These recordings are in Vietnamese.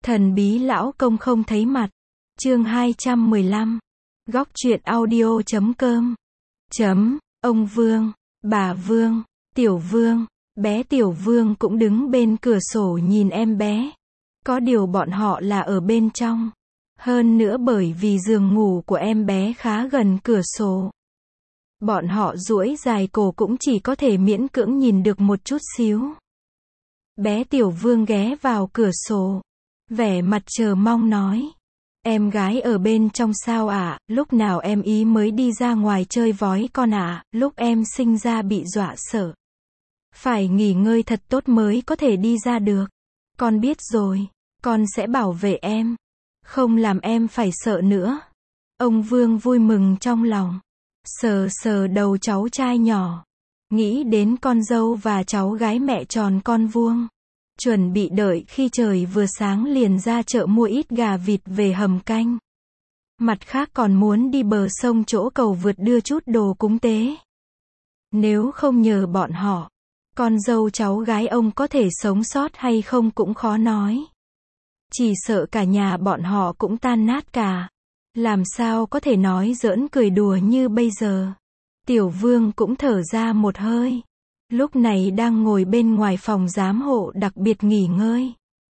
Thần bí lão công không thấy mặt. Chương 215. Góc truyện audio.com. Ông Vương, bà Vương, Tiểu Vương, bé Tiểu Vương cũng đứng bên cửa sổ nhìn em bé. Có điều bọn họ là ở bên trong. Hơn nữa bởi vì giường ngủ của em bé khá gần cửa sổ. Bọn họ duỗi dài cổ cũng chỉ có thể miễn cưỡng nhìn được một chút xíu. Bé Tiểu Vương ghé vào cửa sổ. Vẻ mặt chờ mong nói. Em gái ở bên trong sao ạ? Lúc nào em ý mới đi ra ngoài chơi vói con ạ? Lúc em sinh ra bị dọa sợ. Phải nghỉ ngơi thật tốt mới có thể đi ra được. Con biết rồi. Con sẽ bảo vệ em. Không làm em phải sợ nữa. Ông Vương vui mừng trong lòng. Sờ sờ đầu cháu trai nhỏ. Nghĩ đến con dâu và cháu gái mẹ tròn con vuông. Chuẩn bị đợi khi trời vừa sáng liền ra chợ mua ít gà vịt về hầm canh. Mặt khác còn muốn đi bờ sông chỗ cầu vượt đưa chút đồ cúng tế. Nếu không nhờ bọn họ, con dâu cháu gái ông có thể sống sót hay không cũng khó nói. Chỉ sợ cả nhà bọn họ cũng tan nát cả. Làm sao có thể nói giỡn cười đùa như bây giờ. Tiểu Vương cũng thở ra một hơi. Lúc này đang ngồi bên ngoài phòng giám hộ đặc biệt nghỉ ngơi.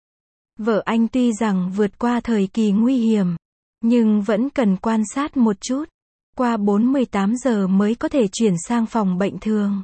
Vợ anh tuy rằng vượt qua thời kỳ nguy hiểm, nhưng vẫn cần quan sát một chút. Qua 48 giờ mới có thể chuyển sang phòng bệnh thường.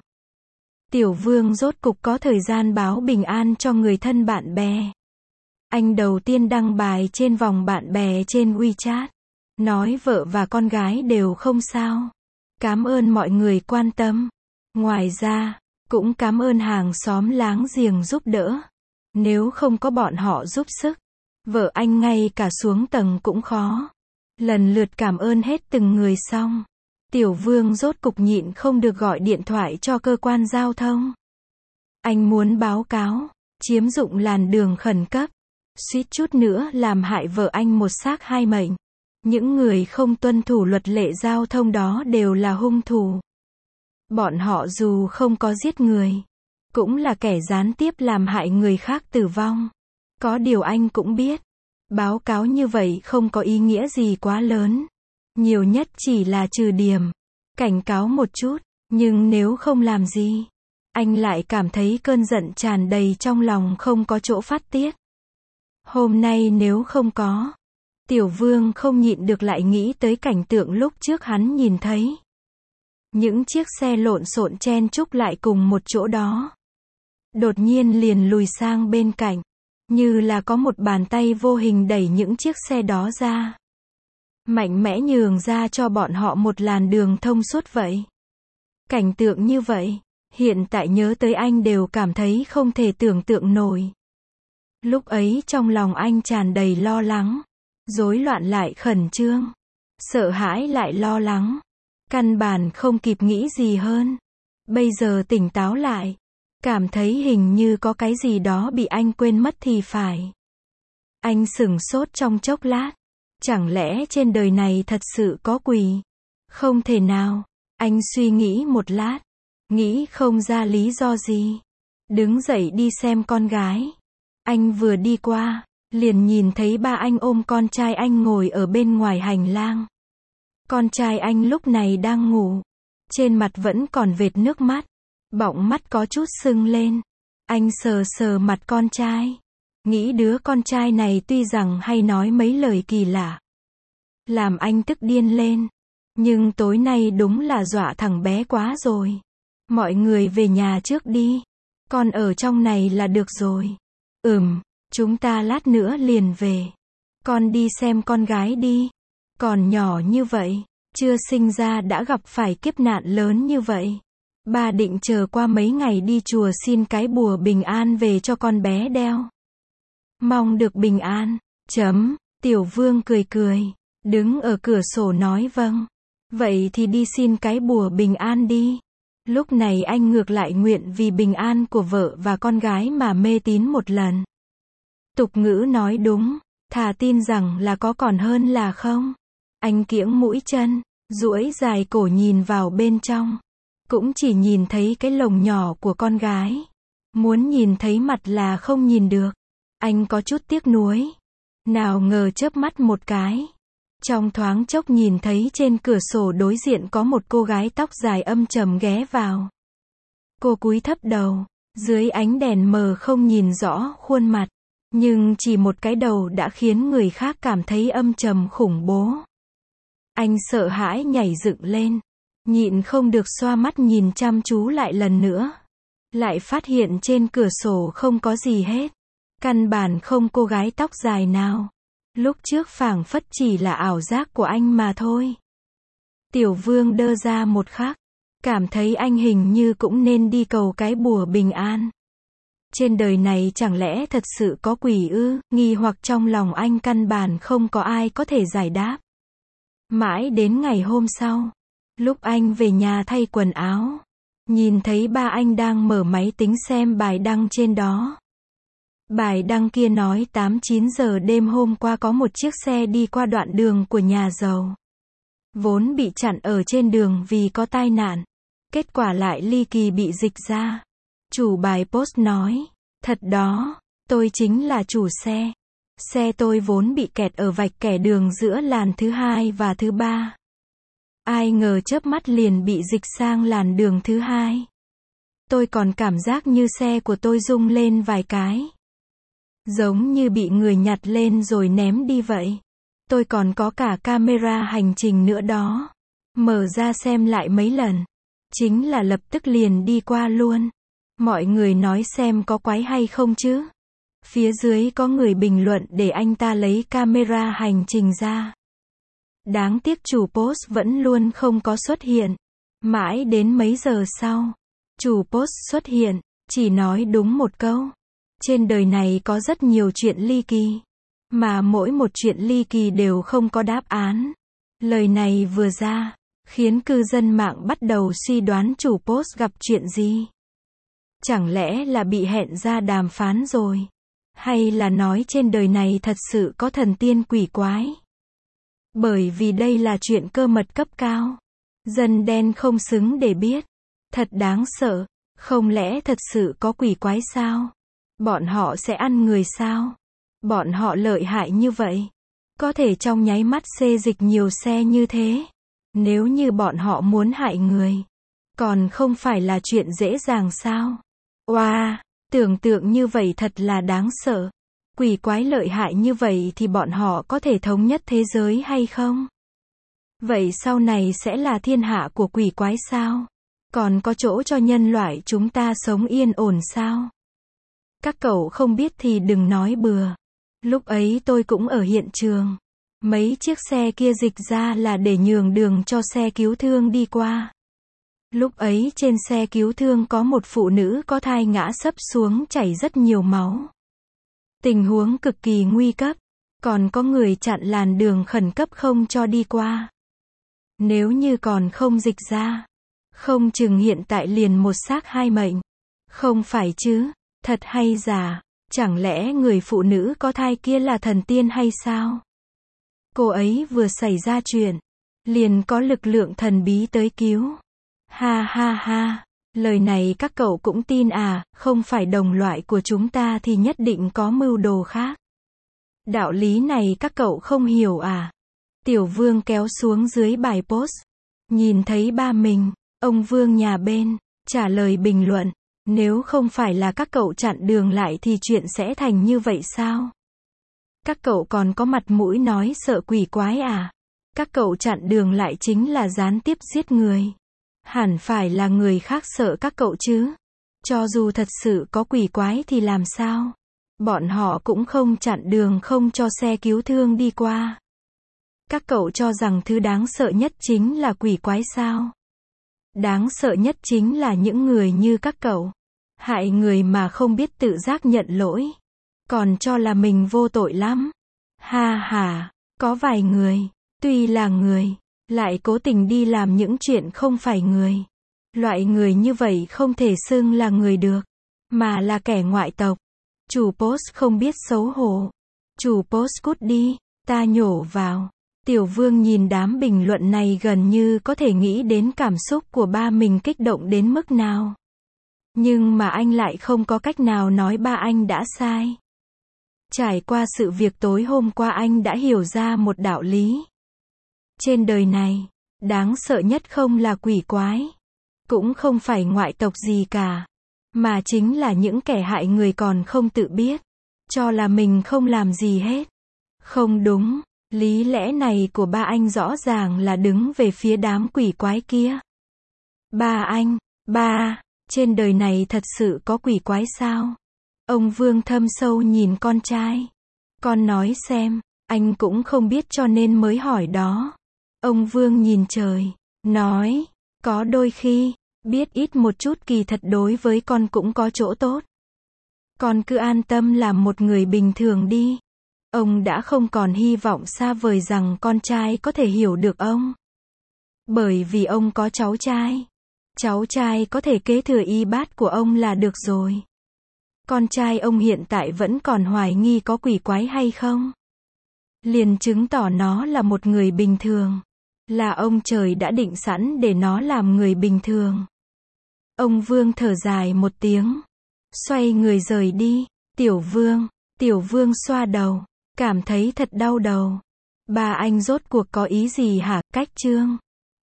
Tiểu Vương rốt cục có thời gian báo bình an cho người thân bạn bè. Anh đầu tiên đăng bài trên vòng bạn bè trên WeChat. Nói vợ và con gái đều không sao. Cảm ơn mọi người quan tâm. Ngoài ra, cũng cảm ơn hàng xóm láng giềng giúp đỡ. Nếu không có bọn họ giúp sức, vợ anh ngay cả xuống tầng cũng khó. Lần lượt cảm ơn hết từng người xong. Tiểu Vương rốt cục nhịn không được gọi điện thoại cho cơ quan giao thông. Anh muốn báo cáo, chiếm dụng làn đường khẩn cấp. Suýt chút nữa làm hại vợ anh một xác hai mệnh. Những người không tuân thủ luật lệ giao thông đó đều là hung thủ. Bọn họ dù không có giết người, cũng là kẻ gián tiếp làm hại người khác tử vong. Có điều anh cũng biết, báo cáo như vậy không có ý nghĩa gì quá lớn. Nhiều nhất chỉ là trừ điểm, cảnh cáo một chút, nhưng nếu không làm gì, anh lại cảm thấy cơn giận tràn đầy trong lòng không có chỗ phát tiết. Hôm nay nếu không có, Tiểu Vương không nhịn được lại nghĩ tới cảnh tượng lúc trước hắn nhìn thấy. Những chiếc xe lộn xộn chen chúc lại cùng một chỗ đó. Đột nhiên liền lùi sang bên cạnh. Như là có một bàn tay vô hình đẩy những chiếc xe đó ra. Mạnh mẽ nhường ra cho bọn họ một làn đường thông suốt vậy. Cảnh tượng như vậy, hiện tại nhớ tới anh đều cảm thấy không thể tưởng tượng nổi. Lúc ấy trong lòng anh tràn đầy lo lắng. Rối loạn lại khẩn trương. Sợ hãi lại lo lắng. Căn bản không kịp nghĩ gì hơn. Bây giờ tỉnh táo lại. Cảm thấy hình như có cái gì đó bị anh quên mất thì phải. Anh sửng sốt trong chốc lát. Chẳng lẽ trên đời này thật sự có quỷ? Không thể nào. Anh suy nghĩ một lát. Nghĩ không ra lý do gì. Đứng dậy đi xem con gái. Anh vừa đi qua, liền nhìn thấy ba anh ôm con trai anh ngồi ở bên ngoài hành lang. Con trai anh lúc này đang ngủ. Trên mặt vẫn còn vệt nước mắt. Bọng mắt có chút sưng lên. Anh sờ sờ mặt con trai. Nghĩ đứa con trai này tuy rằng hay nói mấy lời kỳ lạ. Làm anh tức điên lên. Nhưng tối nay đúng là dọa thằng bé quá rồi. Mọi người về nhà trước đi. Con ở trong này là được rồi. Chúng ta lát nữa liền về. Con đi xem con gái đi. Còn nhỏ như vậy, chưa sinh ra đã gặp phải kiếp nạn lớn như vậy. Ba định chờ qua mấy ngày đi chùa xin cái bùa bình an về cho con bé đeo. Mong được bình an. Tiểu Vương cười cười, đứng ở cửa sổ nói vâng. Vậy thì đi xin cái bùa bình an đi. Lúc này anh ngược lại nguyện vì bình an của vợ và con gái mà mê tín một lần. Tục ngữ nói đúng, thà tin rằng là có còn hơn là không. Anh kiễng mũi chân, duỗi dài cổ nhìn vào bên trong. Cũng chỉ nhìn thấy cái lồng nhỏ của con gái. Muốn nhìn thấy mặt là không nhìn được. Anh có chút tiếc nuối. Nào ngờ chớp mắt một cái. Trong thoáng chốc nhìn thấy trên cửa sổ đối diện có một cô gái tóc dài âm trầm ghé vào. Cô cúi thấp đầu. Dưới ánh đèn mờ không nhìn rõ khuôn mặt. Nhưng chỉ một cái đầu đã khiến người khác cảm thấy âm trầm khủng bố. Anh sợ hãi nhảy dựng lên. Nhịn không được xoa mắt nhìn chăm chú lại lần nữa. Lại phát hiện trên cửa sổ không có gì hết. Căn bản không cô gái tóc dài nào. Lúc trước phảng phất chỉ là ảo giác của anh mà thôi. Tiểu Vương đơ ra một khắc. Cảm thấy anh hình như cũng nên đi cầu cái bùa bình an. Trên đời này chẳng lẽ thật sự có quỷ ư? Nghi hoặc trong lòng anh căn bản không có ai có thể giải đáp. Mãi đến ngày hôm sau, lúc anh về nhà thay quần áo, nhìn thấy ba anh đang mở máy tính xem bài đăng trên đó. Bài đăng kia nói 8-9 giờ đêm hôm qua có một chiếc xe đi qua đoạn đường của nhà giàu. Vốn bị chặn ở trên đường vì có tai nạn. Kết quả lại ly kỳ bị dịch ra. Chủ bài post nói, thật đó, tôi chính là chủ xe. Xe tôi vốn bị kẹt ở vạch kẻ đường giữa làn thứ 2 và thứ 3. Ai ngờ chớp mắt liền bị dịch sang làn đường thứ 2. Tôi còn cảm giác như xe của tôi rung lên vài cái. Giống như bị người nhặt lên rồi ném đi vậy. Tôi còn có cả camera hành trình nữa đó. Mở ra xem lại mấy lần. Chính là lập tức liền đi qua luôn. Mọi người nói xem có quái hay không chứ. Phía dưới có người bình luận để anh ta lấy camera hành trình ra. Đáng tiếc chủ post vẫn luôn không có xuất hiện. Mãi đến mấy giờ sau, chủ post xuất hiện, chỉ nói đúng một câu. Trên đời này có rất nhiều chuyện ly kỳ. Mà mỗi một chuyện ly kỳ đều không có đáp án. Lời này vừa ra, khiến cư dân mạng bắt đầu suy đoán chủ post gặp chuyện gì. Chẳng lẽ là bị hẹn ra đàm phán rồi? Hay là nói trên đời này thật sự có thần tiên quỷ quái? Bởi vì đây là chuyện cơ mật cấp cao. Dân đen không xứng để biết. Thật đáng sợ. Không lẽ thật sự có quỷ quái sao? Bọn họ sẽ ăn người sao? Bọn họ lợi hại như vậy. Có thể trong nháy mắt xê dịch nhiều xe như thế. Nếu như bọn họ muốn hại người, còn không phải là chuyện dễ dàng sao? Wow, tưởng tượng như vậy thật là đáng sợ. Quỷ quái lợi hại như vậy thì bọn họ có thể thống nhất thế giới hay không? Vậy sau này sẽ là thiên hạ của quỷ quái sao? Còn có chỗ cho nhân loại chúng ta sống yên ổn sao? Các cậu không biết thì đừng nói bừa. Lúc ấy tôi cũng ở hiện trường. Mấy chiếc xe kia dịch ra là để nhường đường cho xe cứu thương đi qua. Lúc ấy trên xe cứu thương có một phụ nữ có thai ngã sấp xuống chảy rất nhiều máu. Tình huống cực kỳ nguy cấp. Còn có người chặn làn đường khẩn cấp không cho đi qua. Nếu như còn không dịch ra, không chừng hiện tại liền một xác hai mệnh. Không phải chứ, thật hay giả, chẳng lẽ người phụ nữ có thai kia là thần tiên hay sao? Cô ấy vừa xảy ra chuyện, liền có lực lượng thần bí tới cứu. Ha ha ha, lời này các cậu cũng tin à, không phải đồng loại của chúng ta thì nhất định có mưu đồ khác. Đạo lý này các cậu không hiểu à? Tiểu Vương kéo xuống dưới bài post. Nhìn thấy ba mình, ông Vương nhà bên, trả lời bình luận. Nếu không phải là các cậu chặn đường lại thì chuyện sẽ thành như vậy sao? Các cậu còn có mặt mũi nói sợ quỷ quái à? Các cậu chặn đường lại chính là gián tiếp giết người. Hẳn phải là người khác sợ các cậu chứ. Cho dù thật sự có quỷ quái thì làm sao? Bọn họ cũng không chặn đường không cho xe cứu thương đi qua. Các cậu cho rằng thứ đáng sợ nhất chính là quỷ quái sao? Đáng sợ nhất chính là những người như các cậu. Hại người mà không biết tự giác nhận lỗi. Còn cho là mình vô tội lắm. Ha ha, có vài người, tuy là người, lại cố tình đi làm những chuyện không phải người. Loại người như vậy không thể xưng là người được, mà là kẻ ngoại tộc. Chủ post không biết xấu hổ. Chủ post cút đi, ta nhổ vào. Tiểu Vương nhìn đám bình luận này gần như có thể nghĩ đến cảm xúc của ba mình kích động đến mức nào. Nhưng mà anh lại không có cách nào nói ba anh đã sai. Trải qua sự việc tối hôm qua anh đã hiểu ra một đạo lý. Trên đời này, đáng sợ nhất không là quỷ quái, cũng không phải ngoại tộc gì cả, mà chính là những kẻ hại người còn không tự biết, cho là mình không làm gì hết. Không đúng, lý lẽ này của ba anh rõ ràng là đứng về phía đám quỷ quái kia. Ba anh, ba, trên đời này thật sự có quỷ quái sao? Ông Vương thâm sâu nhìn con trai. Con nói xem, anh cũng không biết cho nên mới hỏi đó. Ông Vương nhìn trời, nói, có đôi khi, biết ít một chút kỳ thật đối với con cũng có chỗ tốt. Con cứ an tâm làm một người bình thường đi. Ông đã không còn hy vọng xa vời rằng con trai có thể hiểu được ông. Bởi vì ông có cháu trai. Cháu trai có thể kế thừa y bát của ông là được rồi. Con trai ông hiện tại vẫn còn hoài nghi có quỷ quái hay không. Liền chứng tỏ nó là một người bình thường. Là ông trời đã định sẵn để nó làm người bình thường. Ông Vương thở dài một tiếng. Xoay người rời đi. Tiểu Vương xoa đầu. Cảm thấy thật đau đầu. Ba anh rốt cuộc có ý gì hả, Cách Trương?